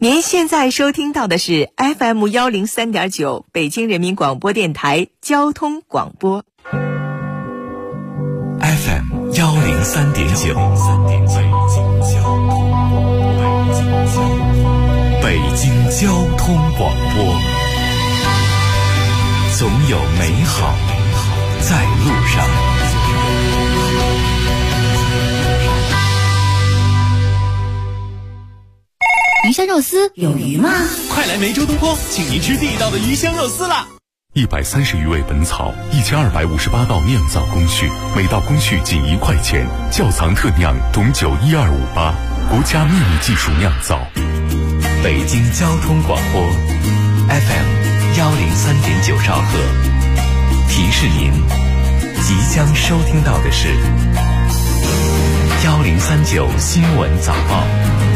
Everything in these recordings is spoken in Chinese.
您现在收听到的是 FM 103.9北京人民广播电台交通广播。 FM 103.9，北京交通广播，总有美好在路上。 鱼香肉丝有鱼吗？ 快来梅州东坡，请您吃地道的鱼香肉丝啦 ！130余味本草，1258道酿造工序，每道工序仅1块钱，窖藏特酿董酒12588，国家秘密技术酿造。北京交通广播 FM 103.9兆赫，提示您即将收听到的是1039新闻早报。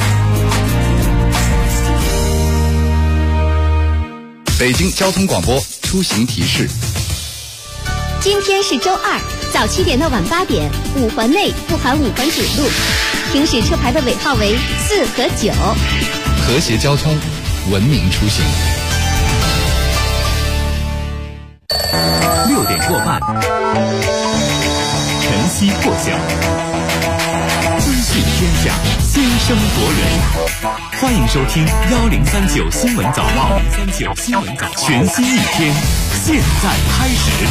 北京交通广播出行提示： 今天是周二，早7点到晚8点，5环内不含5环主路，行驶车牌的尾号为4和9。 和谐交通，文明出行。 6点过半，晨曦破晓，资讯天下，先声夺人。欢迎收听1039新闻早报，全新一天，现在开始。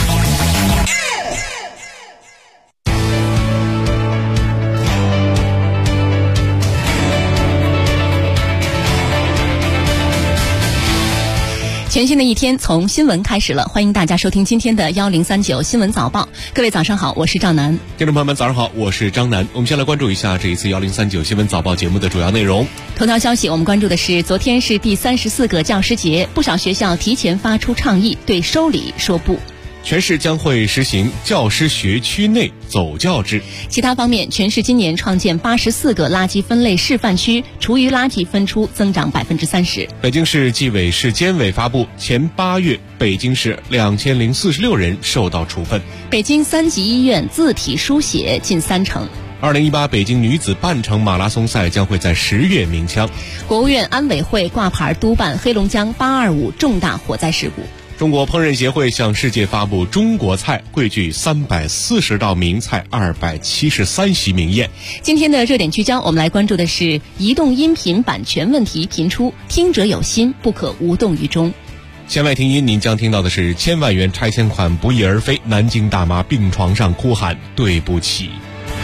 全新的一天从新闻开始了，欢迎大家收听今天的1039新闻早报。各位早上好，我是赵楠。 听众朋友们早上好，我是张楠。我们先来关注一下这一次1039新闻早报节目的主要内容。 头条消息，我们关注的是昨天是第34个教师节，不少学校提前发出倡议，对收礼说不。 全市将会实行教师学区内走教制。 其他方面，全市今年创建84个垃圾分类示范区，厨余垃圾分出增长30%。 北京市纪委市监委发布，前8月北京市2046人受到处分。 北京3级医院字体书写近30%。 2018北京女子半程马拉松赛将会在10月鸣枪。 国务院安委会挂牌督办黑龙江825重大火灾事故。 中国烹饪协会向世界发布中国菜，汇聚340道名菜，273席名宴。 今天的热点聚焦，我们来关注的是移动音频版权问题频出，听者有心，不可无动于衷。 弦外听音，您将听到的是1000万元拆迁款不翼而飞，南京大妈病床上哭喊对不起。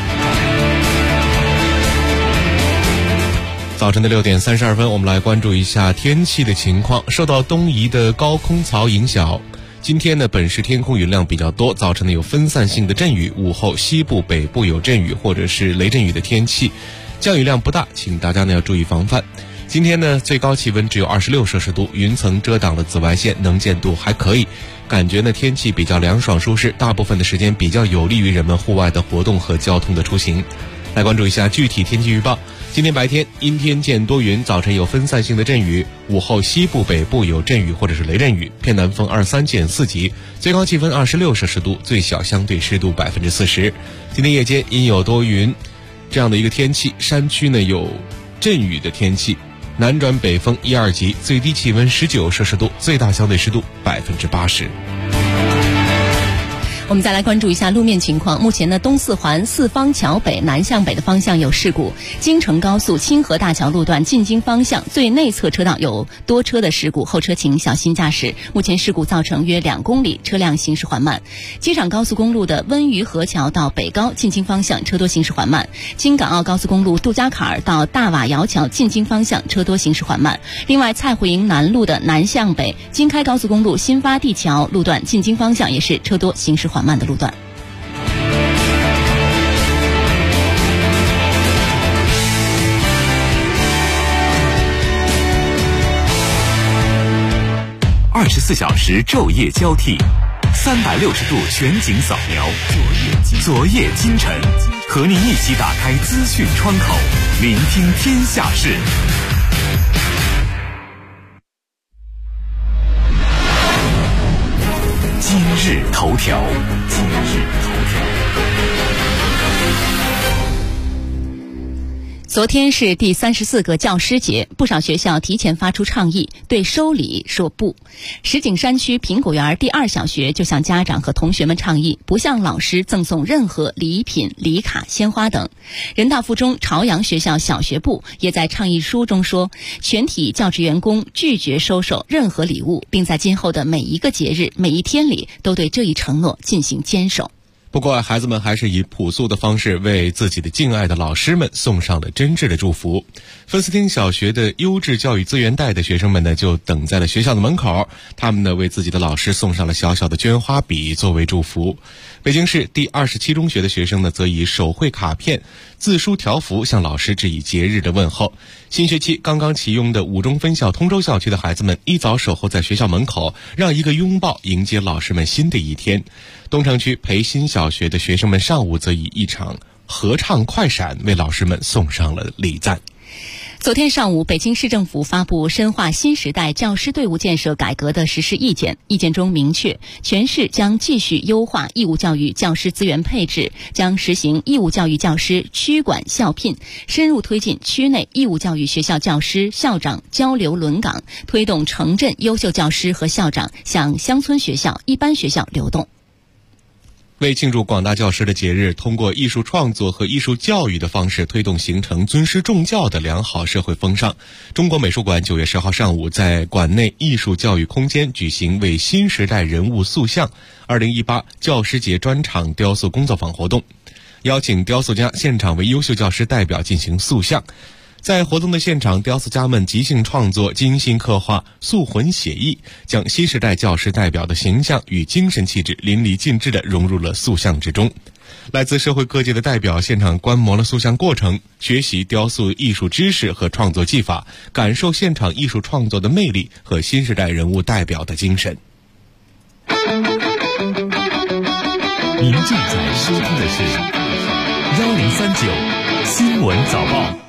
早晨的6点32分，我们来关注一下天气的情况。受到东移的高空槽影响，今天呢本市天空云量比较多，早晨呢有分散性的阵雨，午后西部北部有阵雨或者是雷阵雨的天气，降雨量不大，请大家呢要注意防范。今天呢最高气温只有26摄氏度，云层遮挡了紫外线，能见度还可以，感觉呢天气比较凉爽舒适，大部分的时间比较有利于人们户外的活动和交通的出行。来关注一下具体天气预报。今天白天阴天见多云，早晨有分散性的阵雨，午后西部北部有阵雨或者是雷阵雨，偏南风23减4级，最高气温26摄氏度，最小相对湿度40%。今天夜间阴有多云这样的一个天气，山区呢有阵雨的天气，南转北风1、2级，最低气温19摄氏度，最大相对湿度80%。 我们再来关注一下路面情况。目前呢，东四环四方桥北南向北的方向有事故，京承高速清河大桥路段进京方向最内侧车道有多车的事故，后车请小心驾驶。目前事故造成约2公里，车辆行驶缓慢。机场高速公路的温榆河桥到北高进京方向车多行驶缓慢。京港澳高速公路杜家坎儿到大瓦窑桥进京方向车多行驶缓慢。另外，蔡胡营南路的南向北京开高速公路新发地桥路段进京方向也是车多行驶缓慢的路段。 24小时昼夜交替，360度全景扫描，昨夜今晨，和您一起打开资讯窗口，聆听天下事。今日头条。 昨天是第34个教师节，不少学校提前发出倡议，对收礼说不。石景山区苹果园第2小学就向家长和同学们倡议，不向老师赠送任何礼品、礼卡、鲜花等。人大附中朝阳学校小学部也在倡议书中说，全体教职员工拒绝收受任何礼物，并在今后的每一个节日、每一天里都对这一承诺进行坚守。 不过，孩子们还是以朴素的方式为自己的敬爱的老师们送上了真挚的祝福。芬斯汀小学的优质教育资源带的学生们呢，就等在了学校的门口，他们呢为自己的老师送上了小小的绢花笔作为祝福。北京市第27中学的学生呢，则以手绘卡片、字书条幅向老师致以节日的问候。新学期刚刚启用的5中分校通州校区的孩子们一早守候在学校门口，让一个拥抱迎接老师们新的一天。东城区培新小学的学生们上午则以一场合唱快闪为老师们送上了礼赞。 昨天上午，北京市政府发布深化新时代教师队伍建设改革的实施意见。意见中明确，全市将继续优化义务教育教师资源配置，将实行义务教育教师区管校聘，深入推进区内义务教育学校教师、校长交流轮岗，推动城镇优秀教师和校长向乡村学校、一般学校流动。 为庆祝广大教师的节日，通过艺术创作和艺术教育的方式推动形成尊师重教的良好社会风尚，中国美术馆9月10号上午在馆内艺术教育空间举行为新时代人物塑像2018教师节专场雕塑工作坊活动，邀请雕塑家现场为优秀教师代表进行塑像。在活动的现场，雕塑家们即兴创作、精心刻画、塑魂写意，将新时代教师代表的形象与精神气质淋漓尽致地融入了塑像之中。来自社会各界的代表现场观摩了塑像过程，学习雕塑艺术知识和创作技法，感受现场艺术创作的魅力和新时代人物代表的精神。 您正在收听的是1039新闻早报。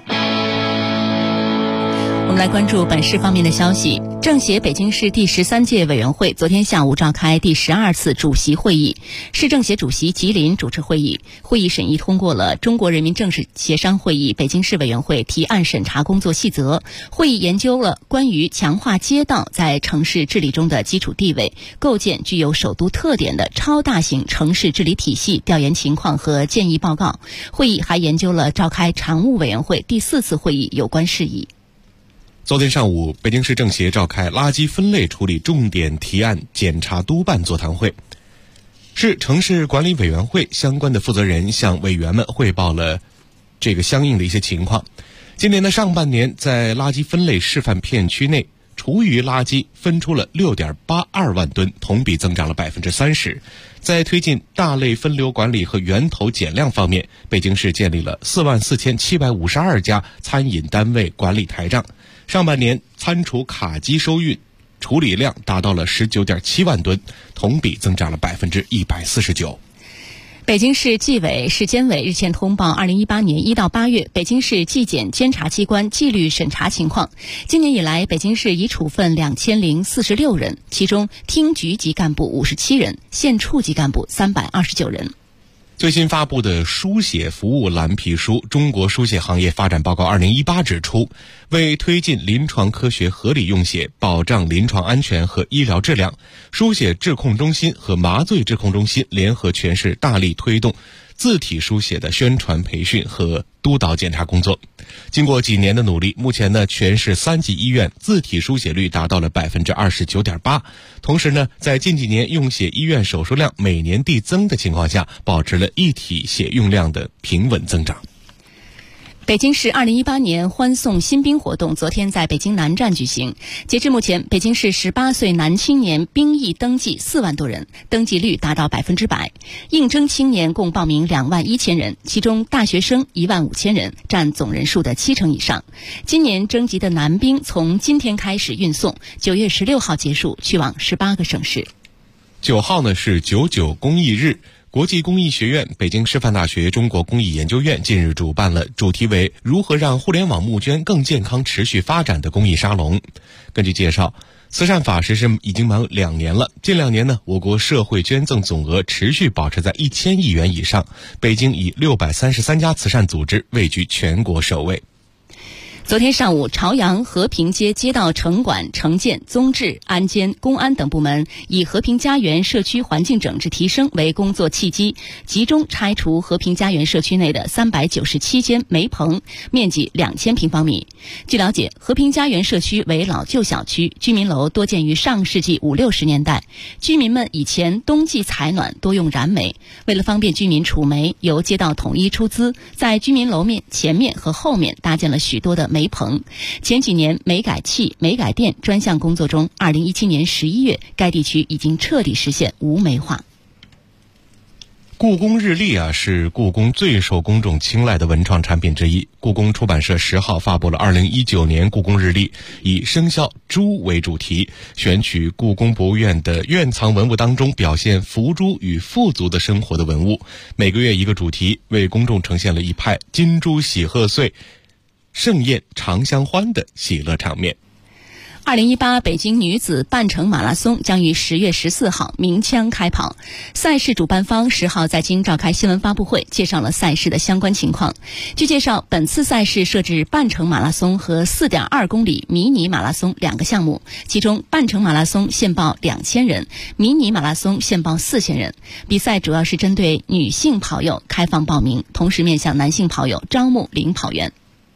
我们来关注本市方面的消息。政协北京市第13届委员会昨天下午召开第12次主席会议，市政协主席吉林主持会议。会议审议通过了中国人民政治协商会议北京市委员会提案审查工作细则。会议研究了关于强化街道在城市治理中的基础地位，构建具有首都特点的超大型城市治理体系调研情况和建议报告。会议还研究了召开常务委员会第4次会议有关事宜。 昨天上午，北京市政协召开垃圾分类处理重点提案检查督办座谈会。市城市管理委员会相关的负责人向委员们汇报了这个相应的一些情况。今年的上半年，在垃圾分类示范片区内，厨余垃圾分出了 6.82 万吨，同比增长了 30%。在推进大类分流管理和源头减量方面，北京市建立了44752家餐饮单位管理台账。上半年餐厨卡机收运处理量达到了 19.7 万吨，同比增长了 149%。 北京市纪委、市监委日前通报2018年1到8月北京市纪检监察机关纪律审查情况。今年以来，北京市已处分2046人，其中厅局级干部57人，县处级干部329人。 最新发布的书写服务蓝皮书《中国书写行业发展报告2018》指出，为推进临床科学合理用写，保障临床安全和医疗质量，书写质控中心和麻醉质控中心联合全市大力推动字体书写的宣传培训和督导检查工作。经过几年的努力，目前呢，全市3级医院字体书写率达到了 29.8%。同时呢，在近几年用写医院手术量每年递增的情况下，保持了一体写用量的平稳增长。 北京市2018年欢送新兵活动昨天在北京南站举行。截至目前，北京市18岁男青年兵役登记4万多人，登记率达到100%。应征青年共报名2万1000人，其中大学生1万5000人，占总人数的70%以上。今年征集的男兵从今天开始运送，9月16号结束，去往18个省市。 9号呢是99公益日。国际公益学院、北京师范大学中国公益研究院近日主办了主题为如何让互联网募捐更健康持续发展的公益沙龙。根据介绍，慈善法实施已经满2年了，近2年呢，我国社会捐赠总额持续保持在1000亿元以上，北京以633家慈善组织位居全国首位。 昨天上午，朝阳和平街街道城管、城建、综治、安监、公安等部门以和平家园社区环境整治提升为工作契机，集中拆除和平家园社区内的397间煤棚，面积2000平方米。据了解，和平家园社区为老旧小区，居民楼多建于上世纪50、60年代，居民们以前冬季采暖多用燃煤，为了方便居民储煤，由街道统一出资，在居民楼前面和后面搭建了许多的煤棚。前几年煤改气、煤改电专项工作中，2017年11月，该地区已经彻底实现无煤化。 故宫日历是故宫最受公众青睐的文创产品之一。故宫出版社10号发布了2019年故宫日历，以生肖猪为主题，选取故宫博物院的院藏文物当中表现福猪与富足的生活的文物，每个月一个主题，为公众呈现了一派金猪喜贺岁、盛宴长相欢的喜乐场面。 2018北京女子半程马拉松将于10月14号鸣枪开跑。赛事主办方10号在京召开新闻发布会，介绍了赛事的相关情况。据介绍，本次赛事设置半程马拉松和4.2公里迷你马拉松2个项目，其中半程马拉松限报2000人，迷你马拉松限报4000人。比赛主要是针对女性跑友开放报名，同时面向男性跑友招募领跑员。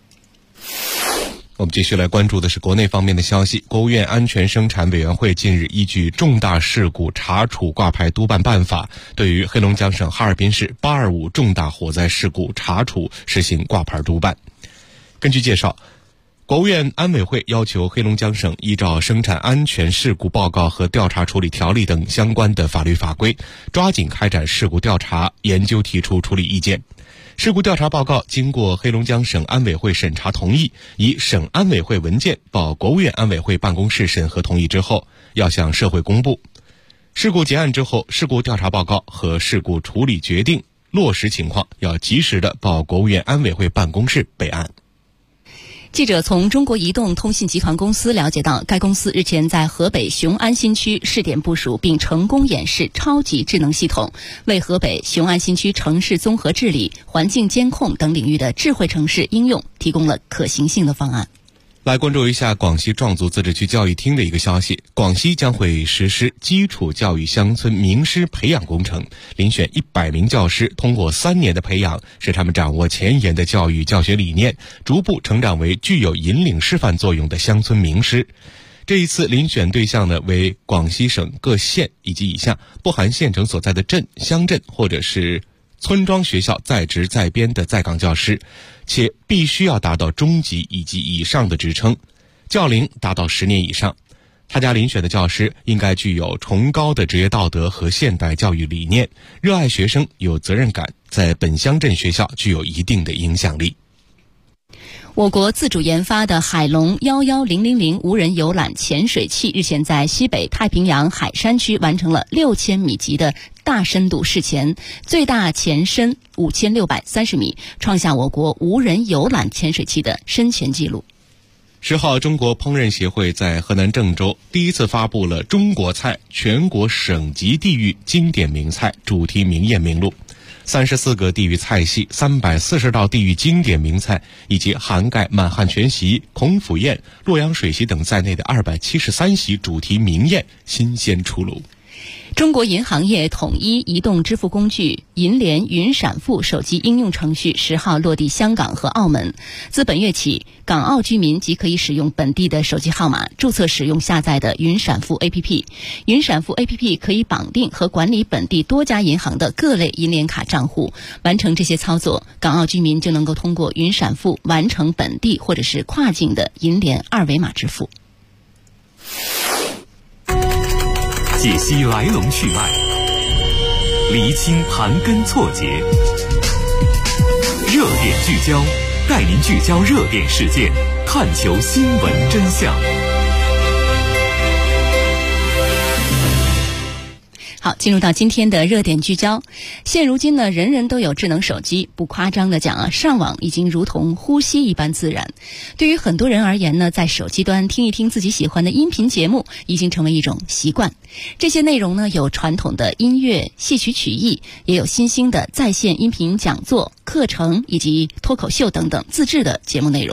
我们继续来关注的是国内方面的消息。国务院安全生产委员会近日依据重大事故查处挂牌督办办法，对于黑龙江省哈尔滨市825重大火灾事故查处实行挂牌督办。根据介绍，国务院安委会要求黑龙江省依照生产安全事故报告和调查处理条例等相关的法律法规，抓紧开展事故调查研究，提出处理意见。事故调查报告经过黑龙江省安委会审查同意，以省安委会文件报国务院安委会办公室审核同意之后，要向社会公布。事故结案之后，事故调查报告和事故处理决定落实情况要及时的报国务院安委会办公室备案。 记者从中国移动通信集团公司了解到，该公司日前在河北雄安新区试点部署并成功演示超级智能系统，为河北雄安新区城市综合治理、环境监控等领域的智慧城市应用提供了可行性的方案。 来关注一下广西壮族自治区教育厅的一个消息，广西将会实施基础教育乡村名师培养工程，遴选100名教师，通过3年的培养，使他们掌握前沿的教育教学理念，逐步成长为具有引领示范作用的乡村名师。这一次遴选对象呢，为广西省各县以及以下不含县城所在的镇、乡镇或者是村庄学校在职在编的在岗教师，且必须要达到中级以及以上的职称，教龄达到10年以上。他家遴选的教师应该具有崇高的职业道德和现代教育理念，热爱学生，有责任感，在本乡镇学校具有一定的影响力。 我国自主研发的海龙11000无人游览潜水器日前在西北太平洋海山区完成了6000米级的大深度试潜，最大潜深5630米，创下我国无人游览潜水器的深潜纪录。 10号，中国烹饪协会在河南郑州第一次发布了中国菜全国省级地域经典名菜主题名宴名录。34个地域菜系，340道地域经典名菜，以及涵盖满汉全席、孔府宴、洛阳水席等在内的273席主题名宴新鲜出炉。 中国银行业统一移动支付工具银联云闪付手机应用程序10号落地香港和澳门。自本月起，港澳居民即可以使用本地的手机号码注册使用下载的云闪付 APP。云闪付 APP 可以绑定和管理本地多家银行的各类银联卡账户。完成这些操作，港澳居民就能够通过云闪付完成本地或者是跨境的银联2维码支付。 解析来龙去脉，厘清盘根错节，热点聚焦，带您聚焦热点事件，探求新闻真相。 好，进入到今天的热点聚焦。现如今呢，人人都有智能手机，不夸张的讲上网已经如同呼吸一般自然。对于很多人而言呢，在手机端听一听自己喜欢的音频节目，已经成为一种习惯。这些内容呢，有传统的音乐、戏曲曲艺，也有新兴的在线音频讲座、课程以及脱口秀等等自制的节目内容。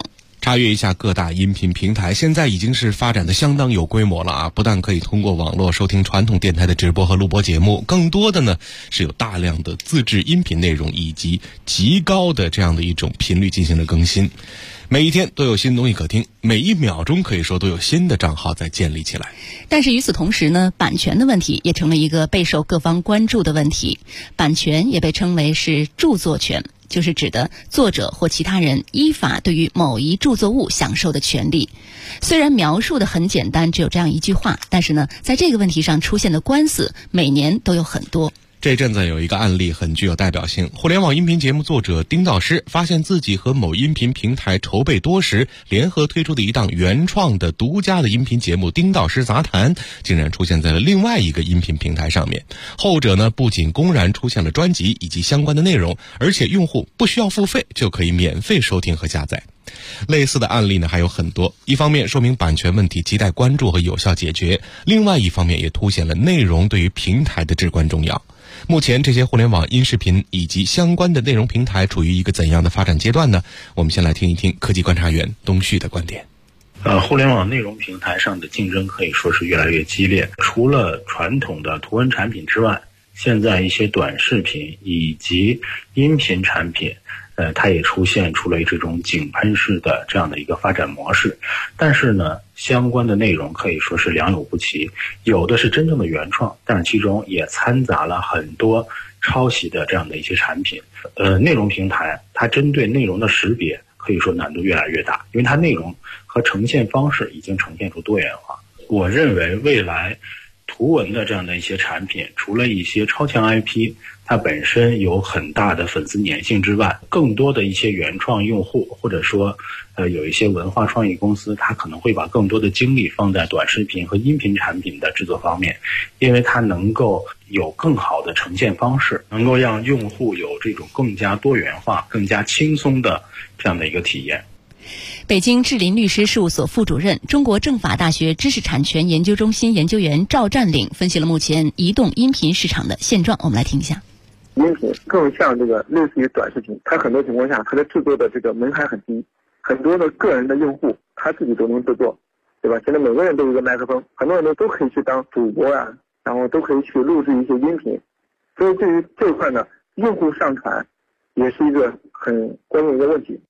查阅一下各大音频平台，现在已经是发展的相当有规模了啊！不但可以通过网络收听传统电台的直播和录播节目，更多的呢是有大量的自制音频内容以及极高的这样的一种频率进行了更新。每一天都有新东西可听，每一秒钟可以说都有新的账号在建立起来。 但是与此同时呢，版权的问题也成了一个备受各方关注的问题。版权也被称为是著作权，就是指的作者或其他人依法对于某一著作物享受的权利。虽然描述的很简单，只有这样一句话，但是呢，在这个问题上出现的官司每年都有很多。 这阵子有一个案例很具有代表性，互联网音频节目作者丁道师发现自己和某音频平台筹备多时，联合推出的一档原创的独家的音频节目《丁道师杂谈》竟然出现在了另外一个音频平台上面。后者呢，不仅公然出现了专辑以及相关的内容，而且用户不需要付费就可以免费收听和下载。类似的案例呢还有很多，一方面说明版权问题亟待关注和有效解决，另外一方面也凸显了内容对于平台的至关重要。目前这些互联网音视频以及相关的内容平台处于一个怎样的发展阶段呢？我们先来听一听科技观察员东旭的观点。 互联网内容平台上的竞争可以说是越来越激烈，除了传统的图文产品之外，现在一些短视频以及音频产品它也出了这种井喷式的这样的一个发展模式。但是呢，相关的内容可以说是良莠不齐，有的是真正的原创，但是其中也掺杂了很多抄袭的这样的一些产品。内容平台它针对内容的识别可以说难度越来越大，因为它内容和呈现方式已经呈现出多元化。我认为未来图文的这样的一些产品，除了一些超强 IP它本身有很大的粉丝粘性之外，更多的一些原创用户或者说有一些文化创意公司，它可能会把更多的精力放在短视频和音频产品的制作方面，因为它能够有更好的呈现方式，能够让用户有这种更加多元化更加轻松的这样的一个体验。 北京智林律师事务所副主任、中国政法大学知识产权研究中心研究员赵占领分析了目前移动音频市场的现状，我们来听一下。 音频更像这个类似于短视频，它很多情况下它的制作的这个门槛很低，很多的个人的用户他自己都能制作，对吧？现在每个人都有一个麦克风，很多人都可以去当主播啊，然后都可以去录制一些音频。所以对于这一块呢，用户上传也是一个很关键的一个问题。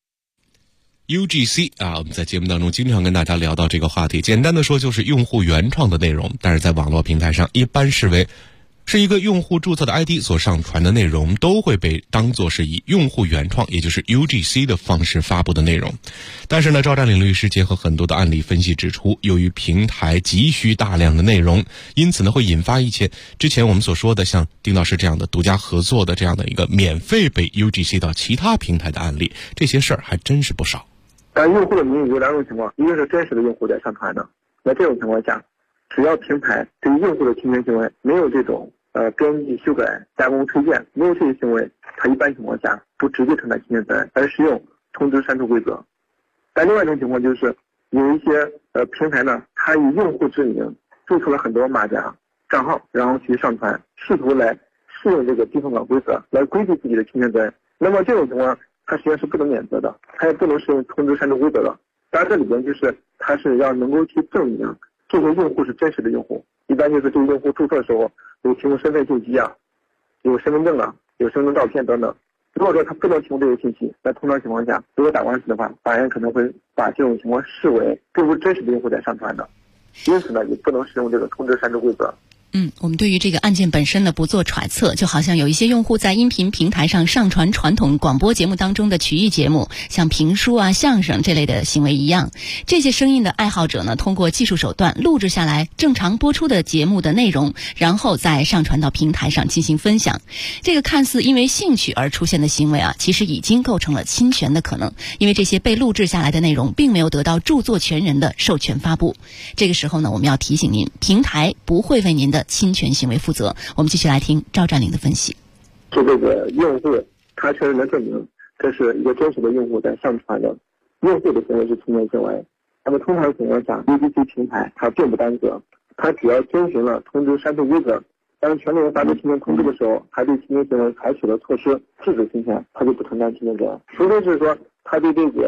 UGC 我们在节目当中经常跟大家聊到这个话题，简单的说就是用户原创的内容，但是在网络平台上一般视为是一个用户注册的 ID 所上传的内容，都会被当作是以用户原创，也就是 UGC 的方式发布的内容。但是呢，赵占领律师结合很多的案例分析指出，由于平台急需大量的内容，因此呢会引发一些之前我们所说的像丁老师这样的独家合作的这样的一个免费被 UGC 到其他平台的案例，这些事儿还真是不少。 但用户的名义有两种情况，一个是真实的用户在上传的，那这种情况下，只要平台对于用户的侵权行为没有这种编辑、修改、加工、推荐，没有这些行为，它一般情况下不直接承担侵权责任，而适用通知删除规则。但另外一种情况就是有一些平台呢，它以用户之名注册了很多马甲账号，然后去上传，试图来适用这个地方港规则来规避自己的侵权责任。那么这种情况它实际上是不能免责的，它也不能适用通知删除规则的。当然这里边就是它是要能够去证明这些用户是真实的用户，一般就是这个用户注册的时候有提供身份信息啊，有身份证啊，有身份证照片等等。如果说他不能提供这些信息，那通常情况下，如果打官司的话，法院可能会把这种情况视为并不是真实的用户在上传的，因此呢，也不能使用这个通知删除规则。 我们对于这个案件本身呢不做揣测，就好像有一些用户在音频平台上上传传统广播节目当中的曲艺节目，像评书啊、相声这类的行为一样，这些声音的爱好者呢，通过技术手段录制下来正常播出的节目的内容，然后再上传到平台上进行分享。这个看似因为兴趣而出现的行为其实已经构成了侵权的可能，因为这些被录制下来的内容并没有得到著作权人的授权发布。这个时候呢，我们要提醒您，平台不会为您的侵权行为负责。我们继续来听赵占领的分析。 就这个用户他确实能证明这是一个真实的用户在上传的，用户的行为是侵权行为。那么通常情况下 UGC 平台它并不担责，它只要遵循了通知删除规则，当权利人发出侵权通知的时候，他对侵权行为采取了措施制止侵权，他就不承担侵权责任。除非是说他对这个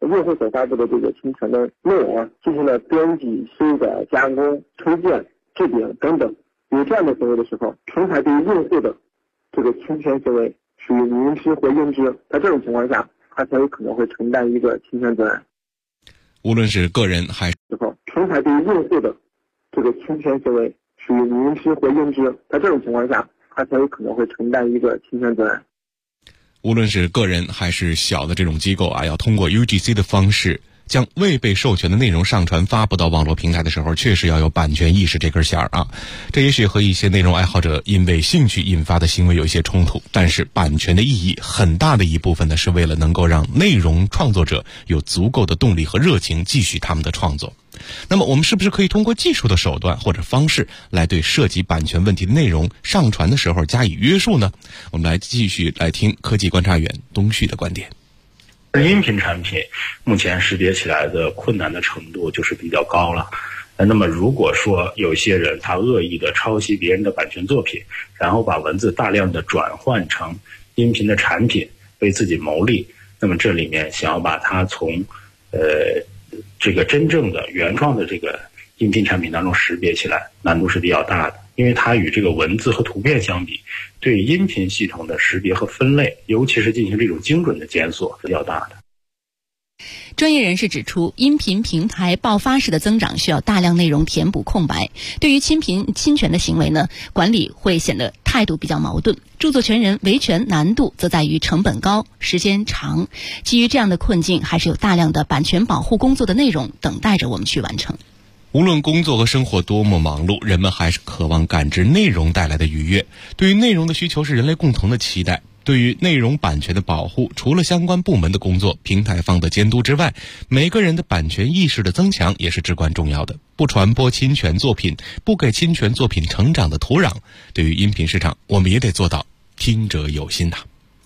用户所发布的这个侵权的内容进行了编辑、修改、加工、推荐、置顶等等，有这样的行为的时候，平台对于用户的这个侵权行为属于明知或应知，在这种情况下，他才有可能会承担一个侵权责任。 无论是个人还是平台对于用户的这个侵权行为属于明知或应知，在这种情况下，他才有可能会承担一个侵权责任。 无论是个人还是小的这种机构要通过 UGC 的方式将未被授权的内容上传发布到网络平台的时候，确实要有版权意识这根弦儿这也许和一些内容爱好者因为兴趣引发的行为有一些冲突，但是版权的意义很大的一部分呢，是为了能够让内容创作者有足够的动力和热情继续他们的创作。那么我们是不是可以通过技术的手段或者方式来对涉及版权问题的内容上传的时候加以约束呢？我们来继续来听科技观察员东旭的观点。 音频产品目前识别起来的困难的程度就是比较高了。那么如果说有些人他恶意的抄袭别人的版权作品，然后把文字大量的转换成音频的产品为自己谋利，那么这里面想要把它从这个真正的原创的这个音频产品当中识别起来，难度是比较大的，因为它与这个文字和图片相比，对音频系统的识别和分类，尤其是进行这种精准的检索是比较大的。 专业人士指出，音频平台爆发式的增长需要大量内容填补空白。对于侵权的行为呢，管理会显得态度比较矛盾。著作权人维权难度则在于成本高、时间长。基于这样的困境，还是有大量的版权保护工作的内容等待着我们去完成。 无论工作和生活多么忙碌，人们还是渴望感知内容带来的愉悦。对于内容的需求是人类共同的期待。对于内容版权的保护，除了相关部门的工作、平台方的监督之外，每个人的版权意识的增强也是至关重要的。不传播侵权作品，不给侵权作品成长的土壤，对于音频市场，我们也得做到听者有心呐。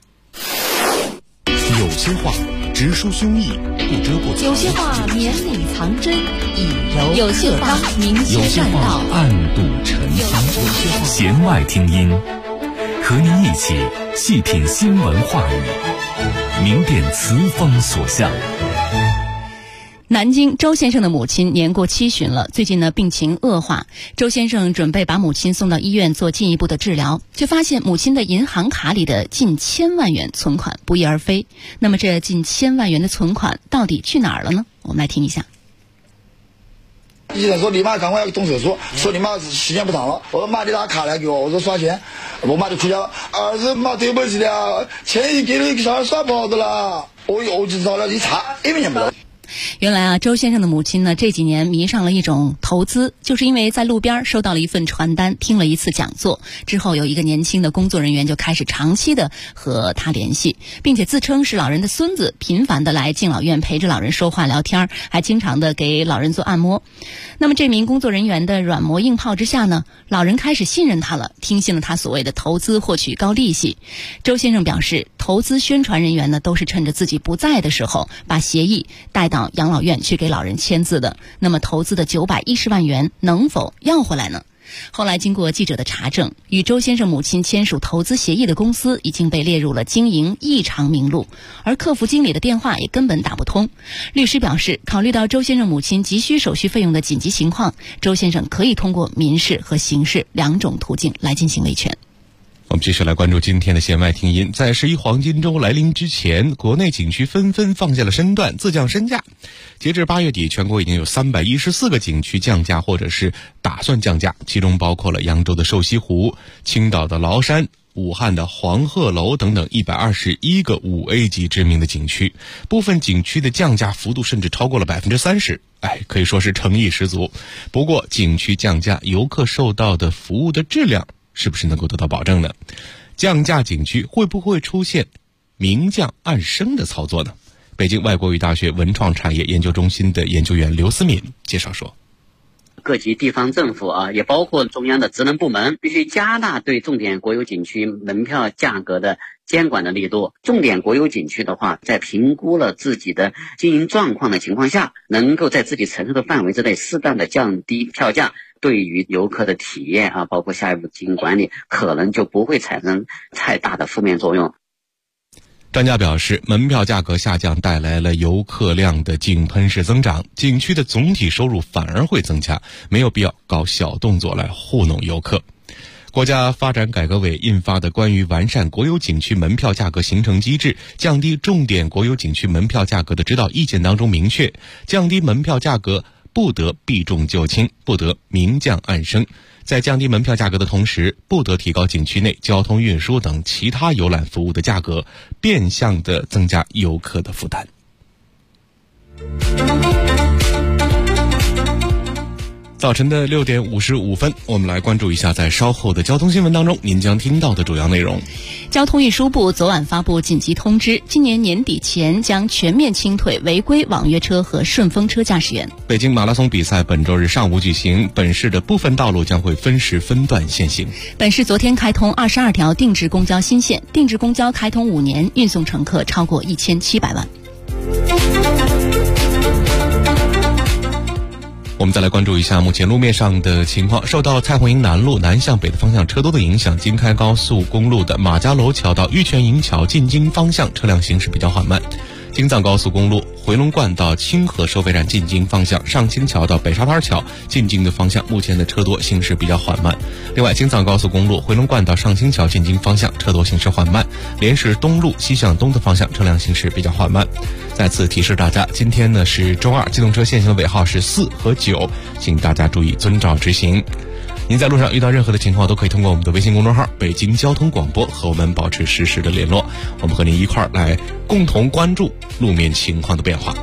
有些话直抒胸臆，不遮不藏； 有些话绵里藏针，以柔有些话明有些线话暗度陈仓。弦外听音，和您一起细品新闻话语，明辨词风所向。 南京周先生的母亲年过70旬了，最近呢病情恶化，周先生准备把母亲送到医院做进一步的治疗，却发现母亲的银行卡里的近1000万元存款不翼而飞。那么这近1000万元的存款到底去哪儿了呢？我们来听一下。 医生说你妈赶快要动手术，说你妈时间不长了。我说妈，你拿卡来给我，我说刷钱。我妈就哭叫，儿子妈对不起了，钱已给了一个小孩刷跑的了。我就知道了，一查1分钱不到。 原来周先生的母亲呢，这几年迷上了一种投资，就是因为在路边收到了一份传单，听了一次讲座之后，有一个年轻的工作人员就开始长期的和他联系，并且自称是老人的孙子，频繁的来敬老院陪着老人说话聊天，还经常的给老人做按摩。那么这名工作人员的软磨硬泡之下呢，老人开始信任他了，听信了他所谓的投资获取高利息。周先生表示，投资宣传人员呢，都是趁着自己不在的时候，把协议带到养老院去给老人签字的。那么投资的910万元能否要回来呢？后来经过记者的查证，与周先生母亲签署投资协议的公司已经被列入了经营异常名录，而客服经理的电话也根本打不通。律师表示，考虑到周先生母亲急需手续费用的紧急情况，周先生可以通过民事和刑事2种途径来进行维权。 我们继续来关注今天的弦外听音。在11黄金周来临之前，国内景区纷纷放下了身段，自降身价。截至8月底，全国已经有314个景区降价或者是打算降价，其中包括了扬州的瘦西湖、青岛的崂山、武汉的黄鹤楼等等121个5A 级知名的景区。部分景区的降价幅度甚至超过了30%，可以说是诚意十足。不过景区降价，游客受到的服务的质量是不是能够得到保证呢？降价景区会不会出现明降暗升的操作呢？北京外国语大学文创产业研究中心的研究员刘思敏介绍说， 各级地方政府也包括中央的职能部门，必须加大对重点国有景区门票价格的监管的力度。重点国有景区的话，在评估了自己的经营状况的情况下，能够在自己承受的范围之内适当的降低票价，对于游客的体验包括下一步经营管理，可能就不会产生太大的负面作用。 专家表示，门票价格下降带来了游客量的井喷式增长，景区的总体收入反而会增加，没有必要搞小动作来糊弄游客。国家发展改革委印发的关于完善国有景区门票价格形成机制、降低重点国有景区门票价格的指导意见当中明确，降低门票价格不得避重就轻，不得明降暗升。在降低门票价格的同时，不得提高景区内交通运输等其他游览服务的价格，变相的增加游客的负担。早晨的6点55分，我们来关注一下在稍后的交通新闻当中您将听到的主要内容。 交通运输部昨晚发布紧急通知，今年年底前将全面清退违规网约车和顺风车驾驶员。 北京马拉松比赛本周日上午举行，本市的部分道路将会分时分段限行。 本市昨天开通22条定制公交新线，定制公交开通5年，运送乘客超过1700万。 我们再来关注一下目前路面上的情况。受到蔡洪营南路南向北的方向车多的影响，京开高速公路的马家楼桥到玉泉营桥进京方向车辆行驶比较缓慢。京藏高速公路回龙观到清河收费站进京方向，上清桥到北沙滩桥进京的方向目前的车多，行驶比较缓慢。另外，京藏高速公路回龙观到上清桥进京方向车多，行驶缓慢。连市东路西向东的方向车辆行驶比较缓慢。再次提示大家，今天呢是周二，机动车限行的尾号是4和9，请大家注意遵照执行。您在路上遇到任何的情况，都可以通过我们的微信公众号北京交通广播和我们保持实时的联络，我们和您一块儿来共同关注路面情况的变化。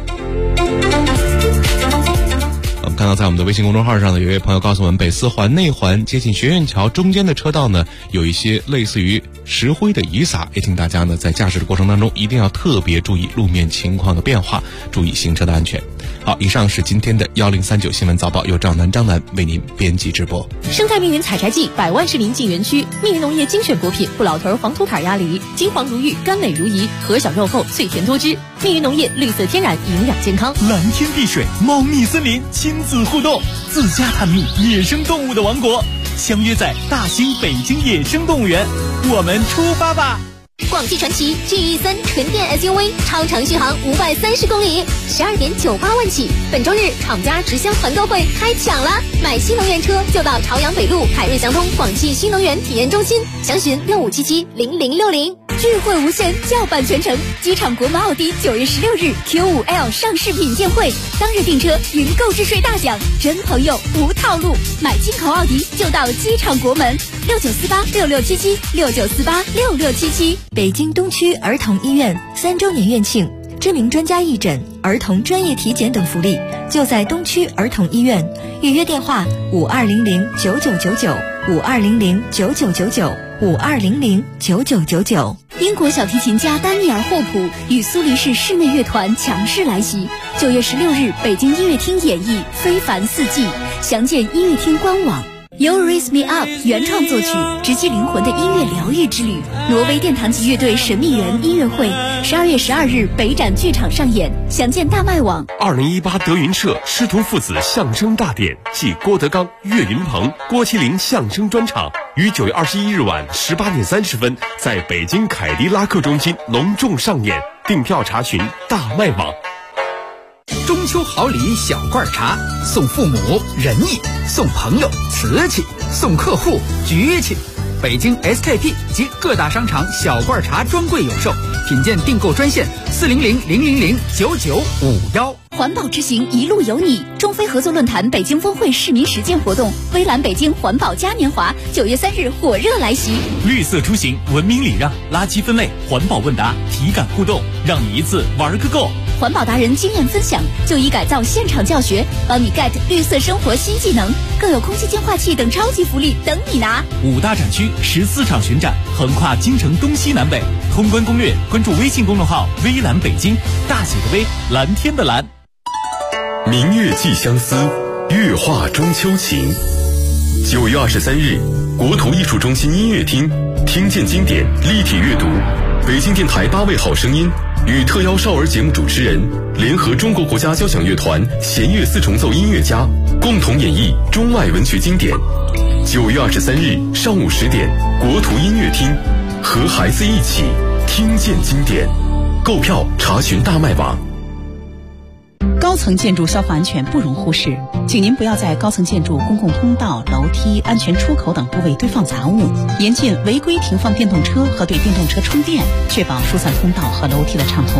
我们看到在我们的微信公众号上呢，有一位朋友告诉我们，北四环内环接近学院桥中间的车道呢，有一些类似于石灰的遗撒，也请大家呢在驾驶的过程当中一定要特别注意路面情况的变化，注意行车的安全。好，以上是今天的1039新闻早报，由张楠为您编辑直播。 生态蜜源采摘季，百万市民进园区，蜜源农业精选果品，不老头黄土坎鸭梨，金黄如玉，甘美如饴，核小肉厚，脆甜多汁。蜜源农业绿色天然，营养健康。 蓝天碧水，茂密森林，亲子互动，自家探秘野生动物的王国，相约在大兴北京野生动物园，我们出发吧！ 广汽传祺 GE3 纯电 SUV 超长续航530公里，12.98万起。本周日厂家直销团购会开抢了，买新能源车就到朝阳北路海瑞祥通广汽新能源体验中心，详询65770060。聚会无限，叫办全程。机场国门奥迪9月16日 Q5L 上市品鉴会，当日订车云购置税大奖，真朋友无套路，买进口奥迪就到机场国门。69486677 69486677。 北京东区儿童医院3周年院庆，知名专家义诊、儿童专业体检等福利，就在东区儿童医院。预约电话52009999 52009999 52009999。英国小提琴家丹尼尔·霍普与苏黎世室内乐团强势来袭。9月16日，北京音乐厅演绎《非凡四季》，详见音乐厅官网。You Raise Me Up 原创作曲，直击灵魂的音乐疗愈之旅。挪威殿堂级乐队神秘人音乐会，12月12日北展剧场上演，详见大麦网。 2018德云社师徒父子相声大典暨郭德纲、岳云鹏、郭麒麟相声专场于9月21日晚18点30分在北京凯迪拉克中心隆重上演，订票查询大麦网。 中秋好礼小罐茶，送父母仁义，送朋友瓷器，送客户局气。北京 SKP 及各大商场小罐茶专柜有售，品鉴订购专线40000009951。 环保之行一路有你，中非合作论坛北京峰会市民实践活动，微蓝北京环保嘉年华9月3日火热来袭。 绿色出行，文明礼让，垃圾分类，环保问答，体感互动，让你一次玩个够。 环保达人经验分享，就医改造现场教学，帮你 get 绿色生活新技能，更有空气净化器等超级福利等你拿。 5大展区14场巡展，横跨京城东西南北。通关攻略，关注微信公众号微蓝北京，大写的微，蓝天的蓝。 明月寄相思，月画中秋情。9月23日，国图艺术中心音乐厅，听见经典立体阅读，北京电台8位好声音与特邀少儿节目主持人联合中国国家交响乐团弦乐4重奏音乐家共同演绎中外文学经典。9月23日上午10点，国图音乐厅，和孩子一起听见经典。 购票查询大麦网。 高层建筑消防安全不容忽视，请您不要在高层建筑公共通道、楼梯、安全出口等部位堆放杂物，严禁违规停放电动车和对电动车充电，确保疏散通道和楼梯的畅通。